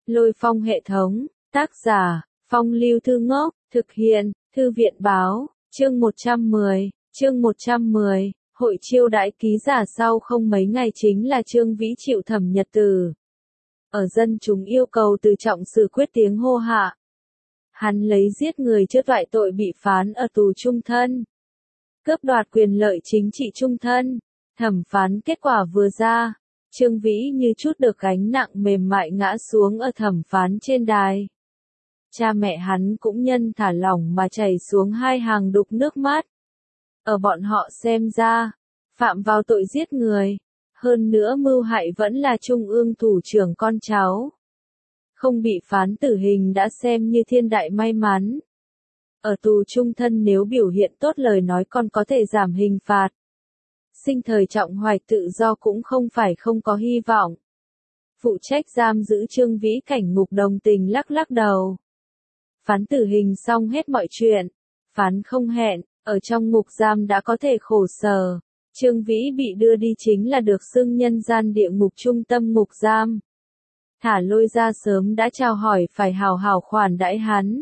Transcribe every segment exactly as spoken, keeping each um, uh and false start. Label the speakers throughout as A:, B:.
A: Lôi Phong hệ thống, tác giả, Phong Lưu Thư Ngốc, thực hiện, Thư viện báo, chương một trăm mười, chương một trăm mười, hội chiêu đãi ký giả sau không mấy ngày chính là Trương Vĩ chịu thẩm nhật tử. Ở dân chúng yêu cầu từ trọng xử quyết tiếng hô hạ. Hắn lấy giết người trước loại tội bị phán ở tù chung thân. Cướp đoạt quyền lợi chính trị chung thân. Thẩm phán kết quả vừa ra. Trương Vĩ như chút được gánh nặng mềm mại ngã xuống ở thẩm phán trên đài. Cha mẹ hắn cũng nhân thả lỏng mà chảy xuống hai hàng đục nước mắt. Ở bọn họ xem ra, phạm vào tội giết người, hơn nữa mưu hại vẫn là trung ương thủ trưởng con cháu. Không bị phán tử hình đã xem như thiên đại may mắn. Ở tù chung thân nếu biểu hiện tốt lời nói còn có thể giảm hình phạt. Sinh thời trọng hoạch tự do cũng không phải không có hy vọng. Phụ trách giam giữ Trương Vĩ cảnh ngục đồng tình lắc lắc đầu. Phán tử hình xong hết mọi chuyện. Phán không hẹn, ở trong ngục giam đã có thể khổ sở. Trương Vĩ bị đưa đi chính là được xưng nhân gian địa ngục trung tâm ngục giam. Thả Lôi ra sớm đã chào hỏi phải hào hào khoản đãi hắn.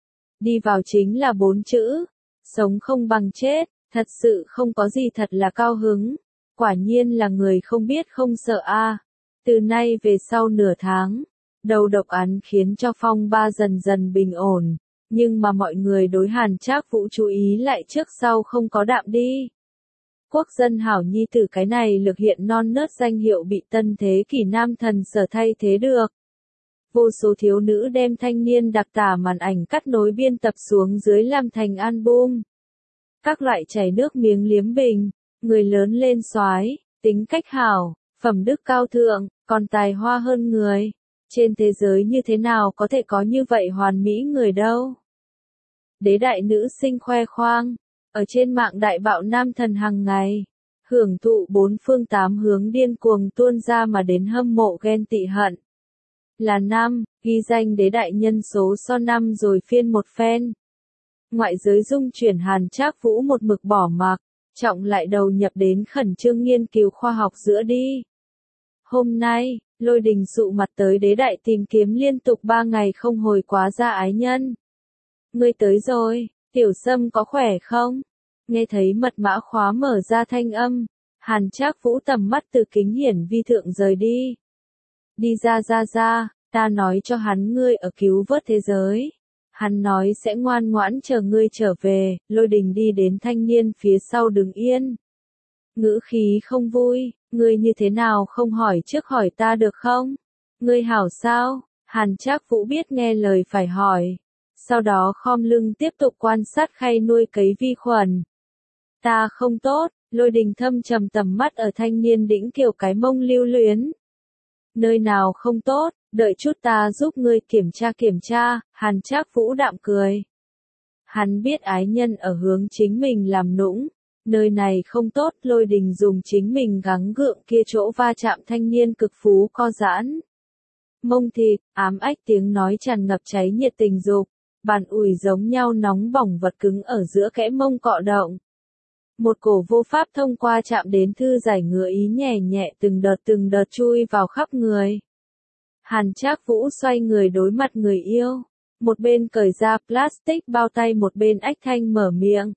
A: Đi vào chính là bốn chữ. Sống không bằng chết, thật sự không có gì thật là cao hứng. Quả nhiên là người không biết không sợ a. Từ nay về sau nửa tháng, đầu độc án khiến cho phong ba dần dần bình ổn. Nhưng mà mọi người đối Hàn Trác Vũ chú ý lại trước sau không có đạm đi. Quốc dân hảo nhi tử cái này lực hiện non nớt danh hiệu bị tân thế kỷ nam thần sở thay thế được. Vô số thiếu nữ đem thanh niên đặc tả màn ảnh cắt nối biên tập xuống dưới làm thành album. Các loại chảy nước miếng liếm bình, người lớn lên soái, tính cách hảo, phẩm đức cao thượng, còn tài hoa hơn người. Trên thế giới như thế nào có thể có như vậy hoàn mỹ người đâu. Đế đại nữ sinh khoe khoang, ở trên mạng đại bạo nam thần hàng ngày, hưởng thụ bốn phương tám hướng điên cuồng tuôn ra mà đến hâm mộ ghen tị hận. Là nam, ghi danh đế đại nhân số so năm rồi phiên một phen. Ngoại giới dung chuyển Hàn Trác Vũ một mực bỏ mặc, trọng lại đầu nhập đến khẩn trương nghiên cứu khoa học giữa đi. Hôm nay, Lôi Đình sụ mặt tới đế đại tìm kiếm liên tục ba ngày không hồi quá ra ái nhân. Ngươi tới rồi, Tiểu Sâm có khỏe không? Nghe thấy mật mã khóa mở ra thanh âm, Hàn Trác Vũ tầm mắt từ kính hiển vi thượng rời đi. Đi ra ra ra, ta nói cho hắn ngươi ở cứu vớt thế giới. Hắn nói sẽ ngoan ngoãn chờ ngươi trở về. Lôi Đình đi đến thanh niên phía sau đứng yên. Ngữ khí không vui, ngươi như thế nào không hỏi trước hỏi ta được không? Ngươi hảo sao? Hàn Trác Vũ biết nghe lời phải hỏi. Sau đó khom lưng tiếp tục quan sát khay nuôi cấy vi khuẩn. Ta không tốt. Lôi Đình thâm trầm tầm mắt ở thanh niên đĩnh kiểu cái mông lưu luyến. Nơi nào không tốt, đợi chút ta giúp ngươi kiểm tra kiểm tra. Hàn Trác Vũ đạm cười. Hắn biết ái nhân ở hướng chính mình làm nũng. Nơi này không tốt. Lôi Đình dùng chính mình gắng gượng kia chỗ va chạm thanh niên cực phú co giãn. Mông thịt, ám ách tiếng nói tràn ngập cháy nhiệt tình dục. Bàn ủi giống nhau nóng bỏng vật cứng ở giữa kẽ mông cọ động. Một cổ vô pháp thông qua chạm đến thư giải ngứa ý nhẹ nhẹ từng đợt từng đợt chui vào khắp người. Hàn Trác Vũ xoay người đối mặt người yêu. Một bên cởi ra plastic bao tay một bên ách thanh mở miệng.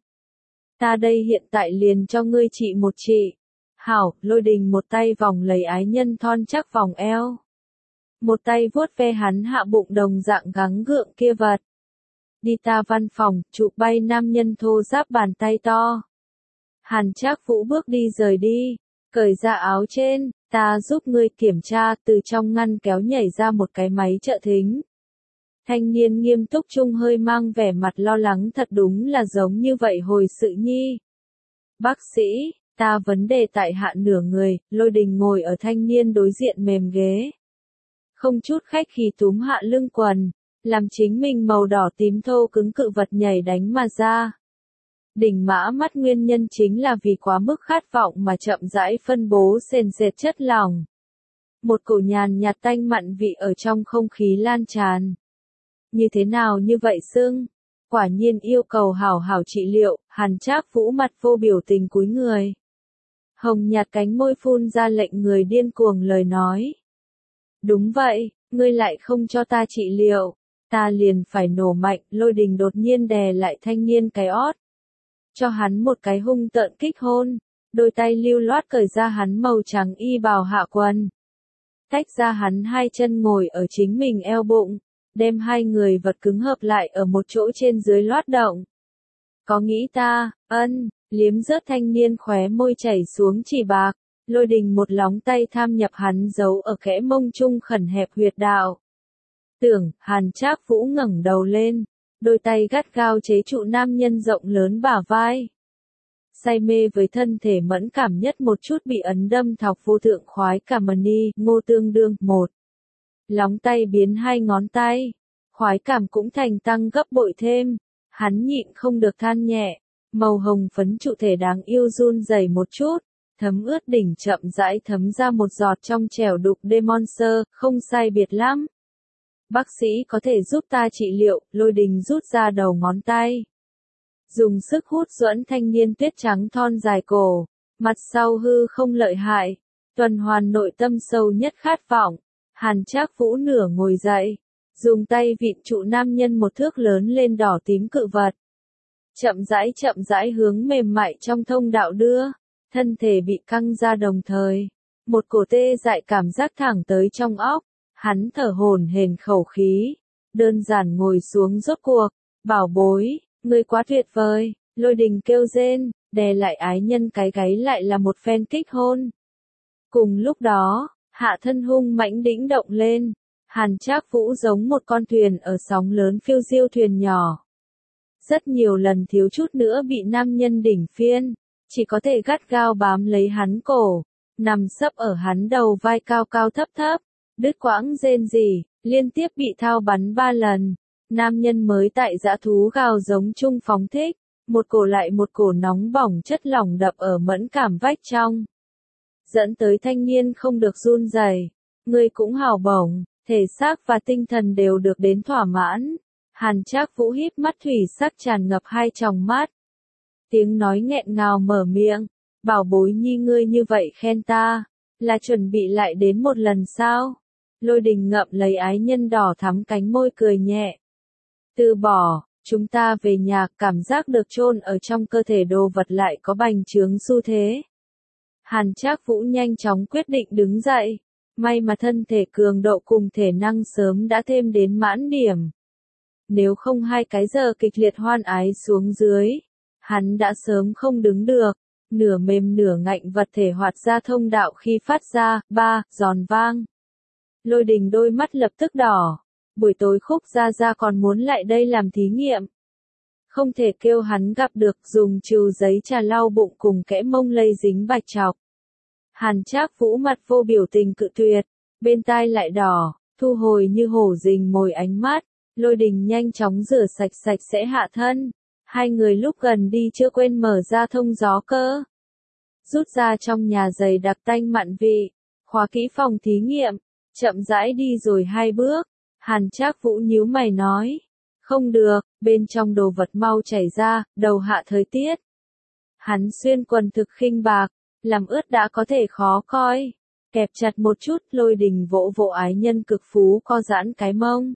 A: Ta đây hiện tại liền cho ngươi trị một trị. Hảo, Lôi Đình một tay vòng lấy ái nhân thon chắc vòng eo. Một tay vuốt ve hắn hạ bụng đồng dạng gắng gượng kia vật. Đi ta văn phòng, chụp bay nam nhân thô ráp bàn tay to. Hàn Trác Vũ bước đi rời đi, cởi ra áo trên, ta giúp ngươi kiểm tra, từ trong ngăn kéo nhảy ra một cái máy trợ thính. Thanh niên nghiêm túc trung hơi mang vẻ mặt lo lắng thật đúng là giống như vậy hồi sự nhi. Bác sĩ, ta vấn đề tại hạ nửa người, Lôi Đình ngồi ở thanh niên đối diện mềm ghế. Không chút khách khí túm hạ lưng quần, làm chính mình màu đỏ tím thô cứng cự vật nhảy đánh mà ra. Đỉnh mã mắt nguyên nhân chính là vì quá mức khát vọng mà chậm rãi phân bố sền sệt chất lỏng. Một cổ nhàn nhạt tanh mặn vị ở trong không khí lan tràn. Như thế nào như vậy sưng? Quả nhiên yêu cầu hảo hảo trị liệu. Hàn Trác Vũ mặt vô biểu tình cúi người. Hồng nhạt cánh môi phun ra lệnh người điên cuồng lời nói. Đúng vậy, ngươi lại không cho ta trị liệu, ta liền phải nổ mạnh. Lôi Đình đột nhiên đè lại thanh niên cái ót, cho hắn một cái hung tợn kích hôn, đôi tay lưu loát cởi ra hắn màu trắng y bào hạ quần, tách ra hắn hai chân ngồi ở chính mình eo bụng, đem hai người vật cứng hợp lại ở một chỗ trên dưới loát động. Có nghĩ ta, ân, liếm rớt thanh niên khóe môi chảy xuống chỉ bạc, Lôi Đình một lóng tay tham nhập hắn giấu ở kẽ mông trung khẩn hẹp huyệt đạo. Tưởng, Hàn Trác Vũ ngẩng đầu lên, đôi tay gắt gao chế trụ nam nhân rộng lớn bả vai. Say mê với thân thể mẫn cảm nhất một chút bị ấn đâm thọc vô thượng khoái cảm ni, ngô tương đương, một. Lóng tay biến hai ngón tay, khoái cảm cũng thành tăng gấp bội thêm, hắn nhịn không được than nhẹ, màu hồng phấn trụ thể đáng yêu run rẩy một chút, thấm ướt đỉnh chậm rãi thấm ra một giọt trong trẻo đục Demonster, không sai biệt lắm. Bác sĩ có thể giúp ta trị liệu, Lôi Đình rút ra đầu ngón tay. Dùng sức hút duẫn thanh niên tuyết trắng thon dài cổ, mặt sau hư không lợi hại, tuần hoàn nội tâm sâu nhất khát vọng. Hàn Trác Vũ nửa ngồi dậy, dùng tay vịn trụ nam nhân một thước lớn lên đỏ tím cự vật. Chậm rãi chậm rãi hướng mềm mại trong thông đạo đưa, thân thể bị căng ra đồng thời. Một cổ tê dại cảm giác thẳng tới trong óc, hắn thở hổn hển khẩu khí, đơn giản ngồi xuống rốt cuộc, bảo bối, ngươi quá tuyệt vời, Lôi Đình kêu rên, đè lại ái nhân cái gáy lại là một phen kích hôn. Cùng lúc đó, hạ thân hung mãnh đĩnh động lên, Hàn Trác Vũ giống một con thuyền ở sóng lớn phiêu diêu thuyền nhỏ. Rất nhiều lần thiếu chút nữa bị nam nhân đỉnh phiên, chỉ có thể gắt gao bám lấy hắn cổ, nằm sấp ở hắn đầu vai cao cao thấp thấp, đứt quãng rên rỉ, liên tiếp bị thao bắn ba lần. Nam nhân mới tại dã thú gào giống chung phóng thích, một cổ lại một cổ nóng bỏng chất lỏng đập ở mẫn cảm vách trong. Dẫn tới thanh niên không được run rẩy, người cũng hào bổng, thể xác và tinh thần đều được đến thỏa mãn. Hàn Trác Vũ híp mắt thủy sắc tràn ngập hai tròng mắt. Tiếng nói nghẹn ngào mở miệng, bảo bối nhi ngươi như vậy khen ta, là chuẩn bị lại đến một lần sao? Lôi Đình ngậm lấy ái nhân đỏ thắm cánh môi cười nhẹ. Từ bỏ, chúng ta về nhà, cảm giác được chôn ở trong cơ thể đồ vật lại có bành trướng xu thế. Hàn Trác Vũ nhanh chóng quyết định đứng dậy, may mà thân thể cường độ cùng thể năng sớm đã thêm đến mãn điểm. Nếu không hai cái giờ kịch liệt hoan ái xuống dưới, hắn đã sớm không đứng được, nửa mềm nửa ngạnh vật thể hoạt ra thông đạo khi phát ra, ba, giòn vang. Lôi Đình đôi mắt lập tức đỏ, buổi tối Khúc Gia Gia còn muốn lại đây làm thí nghiệm. Không thể kêu hắn gặp được, dùng trừ giấy trà lau bụng cùng kẽ mông lây dính bạch chọc. Hàn Trác Vũ mặt vô biểu tình cự tuyệt, bên tai lại đỏ, thu hồi như hổ rình mồi ánh mắt. Lôi Đình nhanh chóng rửa sạch sạch sẽ hạ thân, hai người lúc gần đi chưa quên mở ra thông gió cơ. Rút ra trong nhà giày đặc tanh mặn vị, khóa kỹ phòng thí nghiệm, chậm rãi đi rồi hai bước, Hàn Trác Vũ nhíu mày nói, không được, bên trong đồ vật mau chảy ra, đầu hạ thời tiết. Hắn xuyên quần thực khinh bạc, làm ướt đã có thể khó coi, kẹp chặt một chút. Lôi Đình vỗ vỗ ái nhân cực phú co giãn cái mông.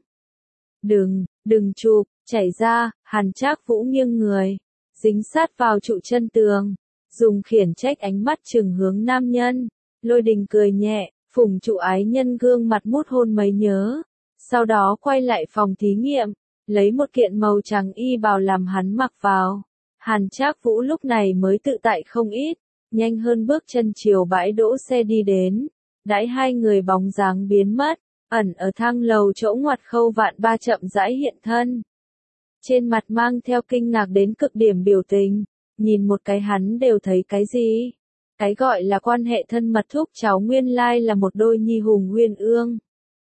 A: Đừng, đừng chụp, chảy ra. Hàn Trác Vũ nghiêng người, dính sát vào trụ chân tường, dùng khiển trách ánh mắt trừng hướng nam nhân. Lôi Đình cười nhẹ, phủng trụ ái nhân gương mặt mút hôn mấy nhớ, sau đó quay lại phòng thí nghiệm, lấy một kiện màu trắng y bào làm hắn mặc vào. Hàn Trác Vũ lúc này mới tự tại không ít, nhanh hơn bước chân chiều bãi đỗ xe đi đến, đãi hai người bóng dáng biến mất. Ẩn ở thang lầu chỗ ngoặt Khâu Vạn Ba chậm rãi hiện thân. Trên mặt mang theo kinh ngạc đến cực điểm biểu tình, nhìn một cái hắn đều thấy cái gì? Cái gọi là quan hệ thân mật thúc cháu nguyên lai là một đôi nhi hùng huyên ương.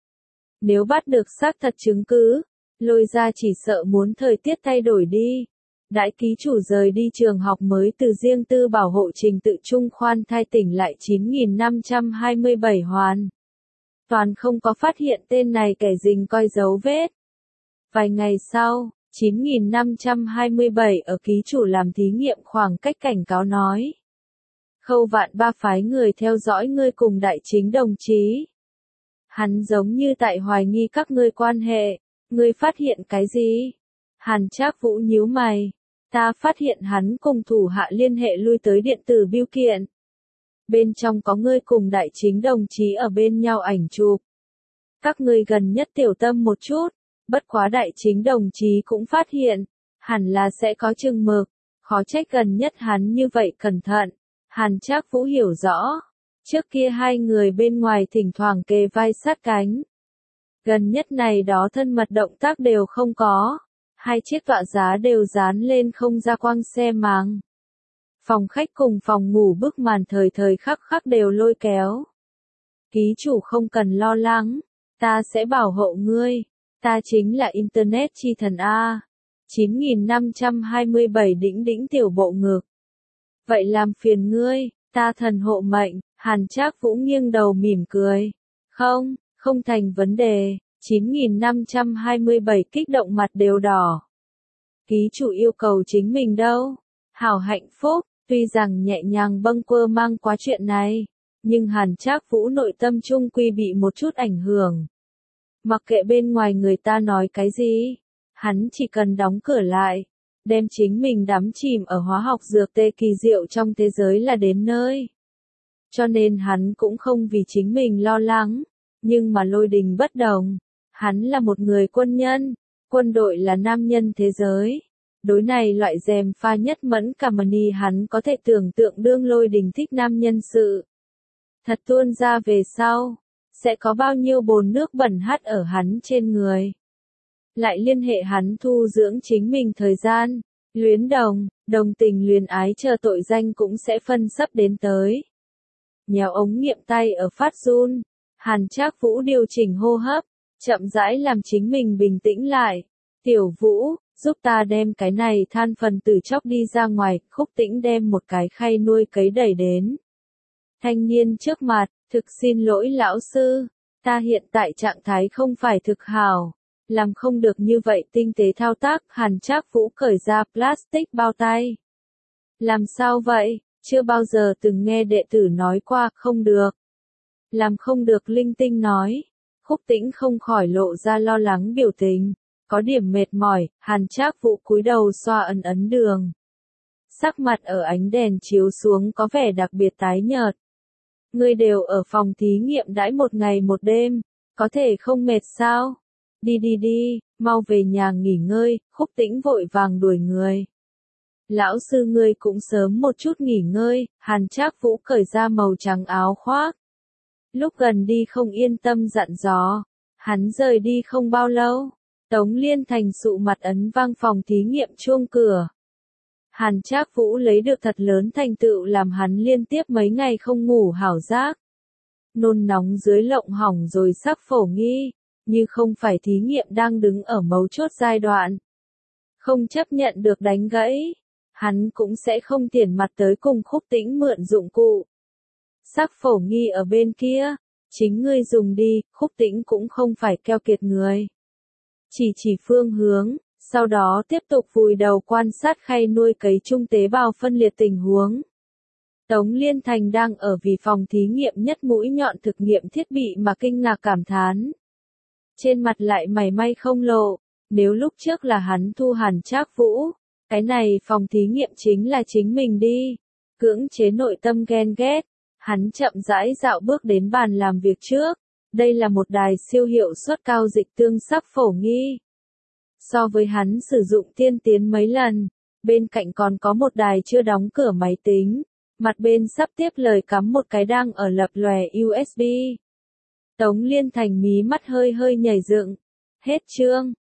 A: Nếu bắt được xác thật chứng cứ, Lôi gia chỉ sợ muốn thời tiết thay đổi đi. Đãi ký chủ rời đi trường học mới từ riêng tư bảo hộ trình tự trung khoan thai tỉnh lại chín nghìn năm trăm hai mươi bảy hoàn. Toàn không có phát hiện tên này kẻ rình coi dấu vết. Vài ngày sau, chín nghìn năm trăm hai mươi bảy ở ký chủ làm thí nghiệm khoảng cách cảnh cáo nói. Khâu Vạn Ba phái người theo dõi ngươi cùng đại chính đồng chí. Hắn giống như tại hoài nghi các ngươi quan hệ. Ngươi phát hiện cái gì? Hàn Trác Vũ nhíu mày. Ta phát hiện hắn cùng thủ hạ liên hệ lui tới điện tử bưu kiện. Bên trong có ngươi cùng đại chính đồng chí ở bên nhau ảnh chụp. Các ngươi gần nhất tiểu tâm một chút, bất quá đại chính đồng chí cũng phát hiện, hẳn là sẽ có chừng mực, khó trách gần nhất hắn như vậy cẩn thận. Hàn Trác Vũ hiểu rõ, trước kia hai người bên ngoài thỉnh thoảng kề vai sát cánh. Gần nhất này đó thân mật động tác đều không có, hai chiếc tọa giá đều dán lên không ra quang xe máng. Phòng khách cùng phòng ngủ bức màn thời thời khắc khắc đều lôi kéo. Ký chủ không cần lo lắng, ta sẽ bảo hộ ngươi, ta chính là Internet chi thần A. chín nghìn năm trăm hai mươi bảy đĩnh đĩnh tiểu bộ ngực. Vậy làm phiền ngươi, ta thần hộ mệnh. Hàn Trác Vũ nghiêng đầu mỉm cười. Không, không thành vấn đề. chín nghìn năm trăm hai mươi bảy kích động mặt đều đỏ. Ký chủ yêu cầu chính mình đâu? Hảo hạnh phúc, tuy rằng nhẹ nhàng bâng quơ mang quá chuyện này, nhưng Hàn Trác Vũ nội tâm trung quy bị một chút ảnh hưởng. Mặc kệ bên ngoài người ta nói cái gì, hắn chỉ cần đóng cửa lại, đem chính mình đắm chìm ở hóa học dược tê kỳ diệu trong thế giới là đến nơi. Cho nên hắn cũng không vì chính mình lo lắng, nhưng mà Lôi Đình bất đồng. Hắn là một người quân nhân, quân đội là nam nhân thế giới. Đối này loại dèm pha nhất mẫn cả mani hắn có thể tưởng tượng đương Lôi Đình thích nam nhân sự. Thật tuôn ra về sau, sẽ có bao nhiêu bồn nước bẩn hắt ở hắn trên người. Lại liên hệ hắn thu dưỡng chính mình thời gian, luyến đồng, đồng tình luyến ái chờ tội danh cũng sẽ phân sắp đến tới. Nhéo ống nghiệm tay ở phát run, Hàn Trác Vũ điều chỉnh hô hấp, chậm rãi làm chính mình bình tĩnh lại. Tiểu Vũ, giúp ta đem cái này than phần tử chóc đi ra ngoài. Khúc Tĩnh đem một cái khay nuôi cấy đẩy đến thanh niên trước mặt. Thực xin lỗi lão sư, ta hiện tại trạng thái không phải thực hảo, làm không được như vậy tinh tế thao tác. Hàn Trác Vũ cởi ra plastic bao tay. Làm sao vậy? Chưa bao giờ từng nghe đệ tử nói qua, không được. Làm không được linh tinh nói. Khúc Tĩnh không khỏi lộ ra lo lắng biểu tình, có điểm mệt mỏi. Hàn Trác Vũ cúi đầu xoa ấn ấn đường. Sắc mặt ở ánh đèn chiếu xuống có vẻ đặc biệt tái nhợt. Ngươi đều ở phòng thí nghiệm đãi một ngày một đêm, có thể không mệt sao? Đi đi đi, mau về nhà nghỉ ngơi. Khúc Tĩnh vội vàng đuổi người. Lão sư ngươi cũng sớm một chút nghỉ ngơi. Hàn Trác Vũ cởi ra màu trắng áo khoác. Lúc gần đi không yên tâm dặn dò. Hắn rời đi không bao lâu, Tống Liên Thành sụ mặt ấn vang phòng thí nghiệm chuông cửa. Hàn Trác Vũ lấy được thật lớn thành tựu làm hắn liên tiếp mấy ngày không ngủ hảo giác. Nôn nóng dưới lộng hỏng rồi sắp phổ nghi, như không phải thí nghiệm đang đứng ở mấu chốt giai đoạn. Không chấp nhận được đánh gãy, hắn cũng sẽ không tiền mặt tới cùng Khúc Tĩnh mượn dụng cụ. Sắc phổ nghi ở bên kia, chính ngươi dùng đi. Khúc Tĩnh cũng không phải keo kiệt người. Chỉ chỉ phương hướng, sau đó tiếp tục vùi đầu quan sát khay nuôi cấy trung tế bào phân liệt tình huống. Tống Liên Thành đang ở vì phòng thí nghiệm nhất mũi nhọn thực nghiệm thiết bị mà kinh ngạc cảm thán. Trên mặt lại mày may không lộ, nếu lúc trước là hắn thu Hàn Trác Vũ, cái này phòng thí nghiệm chính là chính mình đi. Cưỡng chế nội tâm ghen ghét, hắn chậm rãi dạo bước đến bàn làm việc trước. Đây là một đài siêu hiệu suất cao dịch tương sắc phổ nghi. So với hắn sử dụng tiên tiến mấy lần, bên cạnh còn có một đài chưa đóng cửa máy tính, mặt bên sắp tiếp lời cắm một cái đang ở lập lòe u ét bê. Tống Liên Thành mí mắt hơi hơi nhảy dựng. Hết chương.